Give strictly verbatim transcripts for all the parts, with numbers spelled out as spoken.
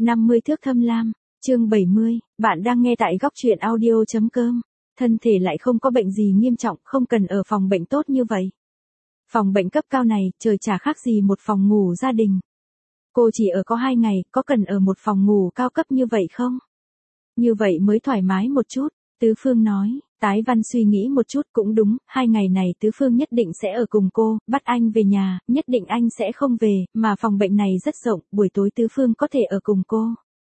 năm mươi thước thâm lam, chương bảy mươi, bạn đang nghe tại góc truyện audio.com. Thân thể lại không có bệnh gì nghiêm trọng, không cần ở phòng bệnh tốt như vậy. Phòng bệnh cấp cao này, trời chả khác gì một phòng ngủ gia đình. Cô chỉ ở có hai ngày, có cần ở một phòng ngủ cao cấp như vậy không? Như vậy mới thoải mái một chút, Tứ Phương nói. Tái Văn suy nghĩ một chút, cũng đúng, hai ngày này Tứ Phương nhất định sẽ ở cùng cô, bắt anh về nhà, nhất định anh sẽ không về, mà phòng bệnh này rất rộng, buổi tối Tứ Phương có thể ở cùng cô.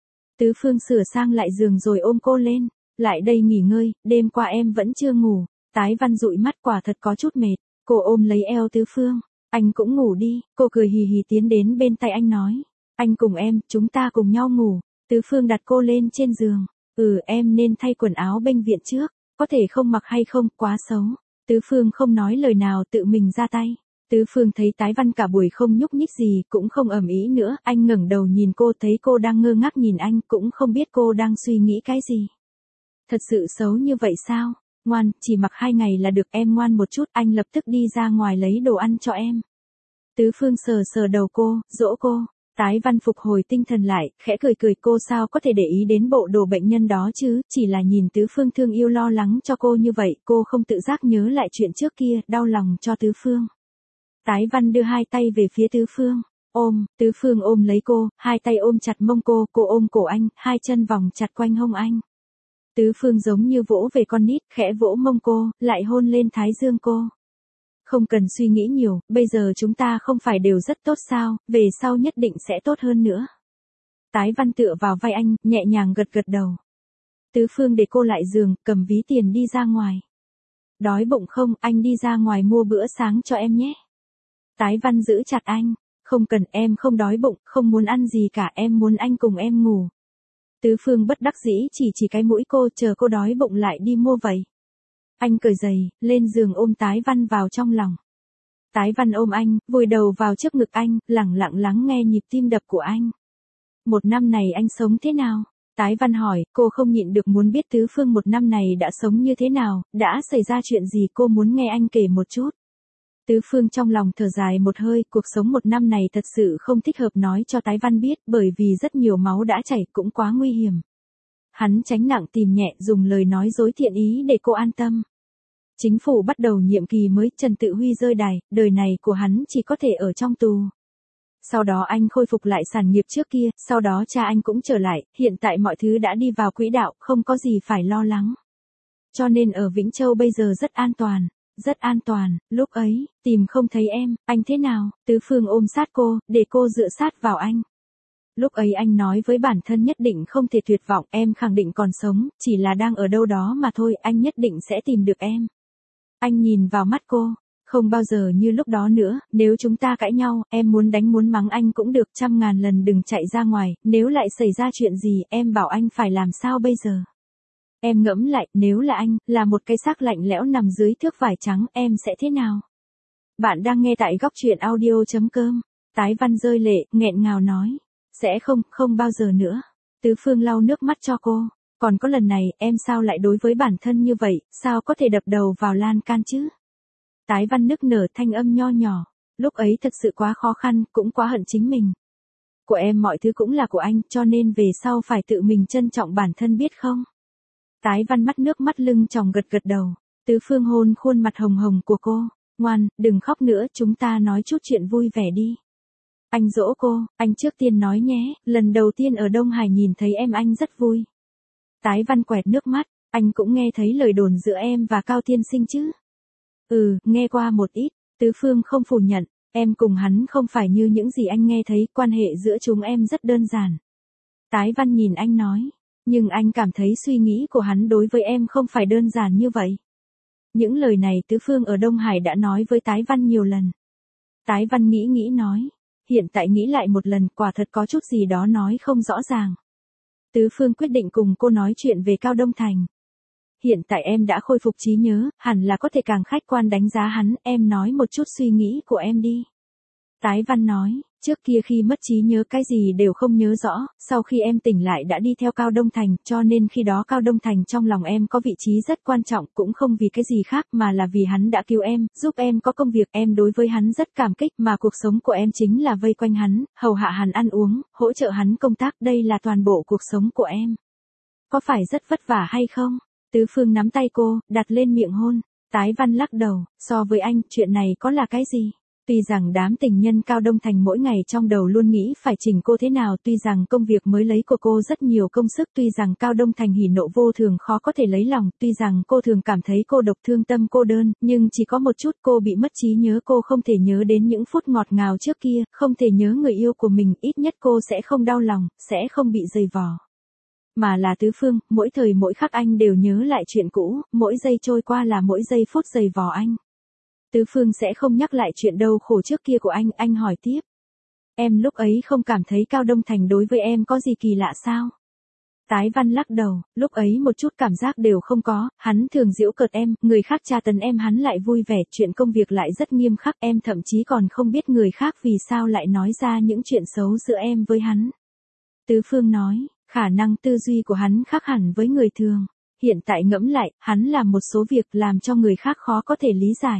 Tứ Phương sửa sang lại giường rồi ôm cô lên, lại đây nghỉ ngơi, đêm qua em vẫn chưa ngủ. Tái Văn dụi mắt, quả thật có chút mệt, cô ôm lấy eo Tứ Phương, anh cũng ngủ đi, cô cười hì hì tiến đến bên tay anh nói, anh cùng em, chúng ta cùng nhau ngủ. Tứ Phương đặt cô lên trên giường, ừ em nên thay quần áo bệnh viện trước. Có thể không mặc hay không, quá xấu. Tứ Phương không nói lời nào, tự mình ra tay. Tứ Phương thấy Tái Văn cả buổi không nhúc nhích gì, cũng không ầm ĩ nữa, anh ngẩng đầu nhìn cô, thấy cô đang ngơ ngác nhìn anh, cũng không biết cô đang suy nghĩ cái gì. Thật sự xấu như vậy sao? Ngoan, chỉ mặc hai ngày là được, em ngoan một chút, anh lập tức đi ra ngoài lấy đồ ăn cho em. Tứ Phương sờ sờ đầu cô, dỗ cô. Tái Văn phục hồi tinh thần lại, khẽ cười cười, cô sao có thể để ý đến bộ đồ bệnh nhân đó chứ, chỉ là nhìn Tứ Phương thương yêu lo lắng cho cô như vậy, cô không tự giác nhớ lại chuyện trước kia, đau lòng cho Tứ Phương. Tái Văn đưa hai tay về phía Tứ Phương, ôm, Tứ Phương ôm lấy cô, hai tay ôm chặt mông cô, cô ôm cổ anh, hai chân vòng chặt quanh hông anh. Tứ Phương giống như vỗ về con nít, khẽ vỗ mông cô, lại hôn lên thái dương cô. Không cần suy nghĩ nhiều, bây giờ chúng ta không phải đều rất tốt sao, về sau nhất định sẽ tốt hơn nữa. Tái Văn tựa vào vai anh, nhẹ nhàng gật gật đầu. Tứ Phương để cô lại giường, cầm ví tiền đi ra ngoài. Đói bụng không, anh đi ra ngoài mua bữa sáng cho em nhé. Tái Văn giữ chặt anh, không cần, em không đói bụng, không muốn ăn gì cả, em muốn anh cùng em ngủ. Tứ Phương bất đắc dĩ chỉ chỉ cái mũi cô, chờ cô đói bụng lại đi mua vậy. Anh cởi giày, lên giường ôm Tái Văn vào trong lòng. Tái Văn ôm anh, vùi đầu vào trước ngực anh, lẳng lặng lắng nghe nhịp tim đập của anh. Một năm này anh sống thế nào? Tái Văn hỏi, cô không nhịn được muốn biết Tứ Phương một năm này đã sống như thế nào, đã xảy ra chuyện gì, cô muốn nghe anh kể một chút. Tứ Phương trong lòng thở dài một hơi, cuộc sống một năm này thật sự không thích hợp nói cho Tái Văn biết, bởi vì rất nhiều máu đã chảy, cũng quá nguy hiểm. Hắn tránh nặng tìm nhẹ, dùng lời nói dối thiện ý để cô an tâm. Chính phủ bắt đầu nhiệm kỳ mới, Trần Tự Huy rơi đài, đời này của hắn chỉ có thể ở trong tù. Sau đó anh khôi phục lại sản nghiệp trước kia, sau đó cha anh cũng trở lại, hiện tại mọi thứ đã đi vào quỹ đạo, không có gì phải lo lắng. Cho nên ở Vĩnh Châu bây giờ rất an toàn, rất an toàn, lúc ấy, tìm không thấy em, anh thế nào? Tứ Phương ôm sát cô, để cô dựa sát vào anh. Lúc ấy anh nói với bản thân nhất định không thể tuyệt vọng, em khẳng định còn sống, chỉ là đang ở đâu đó mà thôi, anh nhất định sẽ tìm được em. Anh nhìn vào mắt cô, không bao giờ như lúc đó nữa, nếu chúng ta cãi nhau, em muốn đánh muốn mắng anh cũng được, trăm ngàn lần đừng chạy ra ngoài, nếu lại xảy ra chuyện gì, em bảo anh phải làm sao bây giờ? Em ngẫm lại, nếu là anh, là một cái xác lạnh lẽo nằm dưới thước vải trắng, em sẽ thế nào? Bạn đang nghe tại góc truyện audio.com, Tái Văn rơi lệ, nghẹn ngào nói. Sẽ không, không bao giờ nữa. Tứ Phương lau nước mắt cho cô. Còn có lần này, em sao lại đối với bản thân như vậy, sao có thể đập đầu vào lan can chứ? Tái Văn nức nở, thanh âm nho nhỏ. Lúc ấy thật sự quá khó khăn, cũng quá hận chính mình. Của em mọi thứ cũng là của anh, cho nên về sau phải tự mình trân trọng bản thân biết không? Tái Văn mắt nước mắt lưng tròng gật gật đầu. Tứ Phương hôn khuôn mặt hồng hồng của cô. Ngoan, đừng khóc nữa, chúng ta nói chút chuyện vui vẻ đi. Anh dỗ cô, anh trước tiên nói nhé, lần đầu tiên ở Đông Hải nhìn thấy em anh rất vui. Tái Văn quẹt nước mắt, anh cũng nghe thấy lời đồn giữa em và Cao Tiên Sinh chứ? Ừ, nghe qua một ít, Tứ Phương không phủ nhận, em cùng hắn không phải như những gì anh nghe thấy, quan hệ giữa chúng em rất đơn giản. Tái Văn nhìn anh nói, nhưng anh cảm thấy suy nghĩ của hắn đối với em không phải đơn giản như vậy. Những lời này Tứ Phương ở Đông Hải đã nói với Tái Văn nhiều lần. Tái Văn nghĩ nghĩ nói. Hiện tại nghĩ lại một lần, quả thật có chút gì đó nói không rõ ràng. Tứ Phương quyết định cùng cô nói chuyện về Cao Đông Thành. Hiện tại em đã khôi phục trí nhớ, hẳn là có thể càng khách quan đánh giá hắn, em nói một chút suy nghĩ của em đi. Tái Văn nói, trước kia khi mất trí nhớ cái gì đều không nhớ rõ, sau khi em tỉnh lại đã đi theo Cao Đông Thành, cho nên khi đó Cao Đông Thành trong lòng em có vị trí rất quan trọng, cũng không vì cái gì khác mà là vì hắn đã cứu em, giúp em có công việc, em đối với hắn rất cảm kích, mà cuộc sống của em chính là vây quanh hắn, hầu hạ hắn ăn uống, hỗ trợ hắn công tác, đây là toàn bộ cuộc sống của em. Có phải rất vất vả hay không? Tứ Phương nắm tay cô, đặt lên miệng hôn. Tái Văn lắc đầu, so với anh, chuyện này có là cái gì? Tuy rằng đám tình nhân Cao Đông Thành mỗi ngày trong đầu luôn nghĩ phải chỉnh cô thế nào, tuy rằng công việc mới lấy của cô rất nhiều công sức, tuy rằng Cao Đông Thành hỉ nộ vô thường khó có thể lấy lòng, tuy rằng cô thường cảm thấy cô độc thương tâm cô đơn, nhưng chỉ có một chút cô bị mất trí nhớ, cô không thể nhớ đến những phút ngọt ngào trước kia, không thể nhớ người yêu của mình, ít nhất cô sẽ không đau lòng, sẽ không bị dày vò. Mà là Tứ Phương, mỗi thời mỗi khắc anh đều nhớ lại chuyện cũ, mỗi giây trôi qua là mỗi giây phút dày vò anh. Tứ Phương sẽ không nhắc lại chuyện đau khổ trước kia của anh, anh hỏi tiếp. Em lúc ấy không cảm thấy Cao Đông Thành đối với em có gì kỳ lạ sao? Tái Văn lắc đầu, lúc ấy một chút cảm giác đều không có, hắn thường giễu cợt em, người khác tra tấn em hắn lại vui vẻ, chuyện công việc lại rất nghiêm khắc, em thậm chí còn không biết người khác vì sao lại nói ra những chuyện xấu giữa em với hắn. Tứ Phương nói, khả năng tư duy của hắn khác hẳn với người thường. Hiện tại ngẫm lại, hắn làm một số việc làm cho người khác khó có thể lý giải.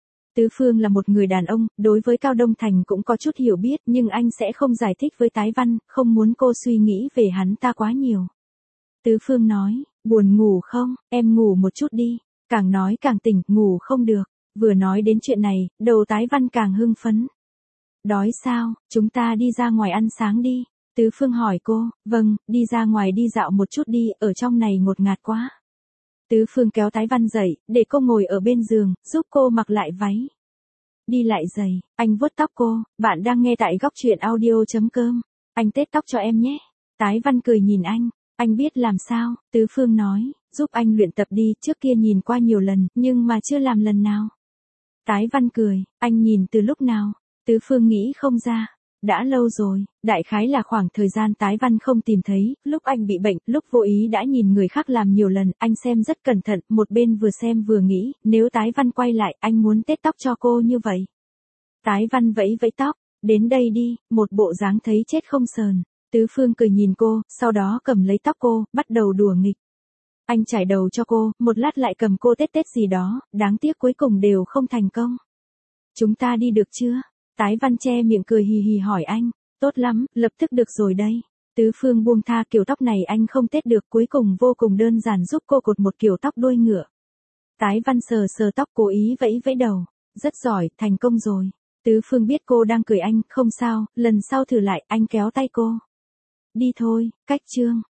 Tứ Phương là một người đàn ông, đối với Cao Đông Thành cũng có chút hiểu biết, nhưng anh sẽ không giải thích với Tái Văn, không muốn cô suy nghĩ về hắn ta quá nhiều. Tứ Phương nói, buồn ngủ không, em ngủ một chút đi, càng nói càng tỉnh, ngủ không được, vừa nói đến chuyện này, đầu Tái Văn càng hưng phấn. Đói sao, chúng ta đi ra ngoài ăn sáng đi. Tứ Phương hỏi cô, vâng, đi ra ngoài đi dạo một chút đi, ở trong này ngột ngạt quá. Tứ Phương kéo Tái Văn dậy, để cô ngồi ở bên giường, giúp cô mặc lại váy. Đi lại giày, anh vuốt tóc cô, bạn đang nghe tại góc truyện audio chấm com. Anh tết tóc cho em nhé. Tái Văn cười nhìn anh, anh biết làm sao, Tứ Phương nói, giúp anh luyện tập đi, trước kia nhìn qua nhiều lần, nhưng mà chưa làm lần nào. Tái Văn cười, anh nhìn từ lúc nào? Tứ Phương nghĩ không ra. Đã lâu rồi, đại khái là khoảng thời gian Tái Văn không tìm thấy, lúc anh bị bệnh, lúc vô ý đã nhìn người khác làm nhiều lần, anh xem rất cẩn thận, một bên vừa xem vừa nghĩ, nếu Tái Văn quay lại, anh muốn tết tóc cho cô như vậy. Tái Văn vẫy vẫy tóc, đến đây đi, một bộ dáng thấy chết không sờn. Tứ Phương cười nhìn cô, sau đó cầm lấy tóc cô, bắt đầu đùa nghịch. Anh chải đầu cho cô, một lát lại cầm cô tết tết gì đó, đáng tiếc cuối cùng đều không thành công. Chúng ta đi được chưa? Tái Văn che miệng cười hì hì hỏi anh, tốt lắm, lập tức được rồi đây. Tứ Phương buông tha, kiểu tóc này anh không tết được, cuối cùng vô cùng đơn giản giúp cô cột một kiểu tóc đuôi ngựa. Tái Văn sờ sờ tóc, cố ý vẫy vẫy đầu, rất giỏi, thành công rồi. Tứ Phương biết cô đang cười anh, không sao, lần sau thử lại, anh kéo tay cô. Đi thôi, cách chương.